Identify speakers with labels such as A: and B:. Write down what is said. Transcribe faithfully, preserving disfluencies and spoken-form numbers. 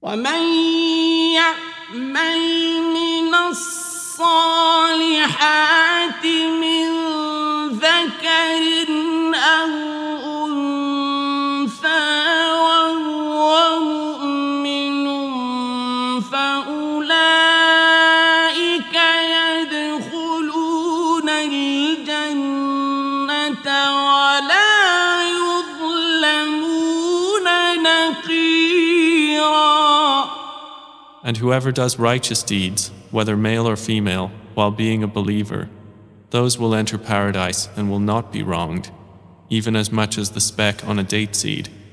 A: ومن يعمل من الصالحات من ذكر أو أنثى وهو مؤمن فأولئك يدخلون الجنة ولا يظلمون نقيرا.
B: And whoever does righteous deeds, whether male or female, while being a believer, those will enter paradise and will not be wronged, even as much as the speck on a date seed.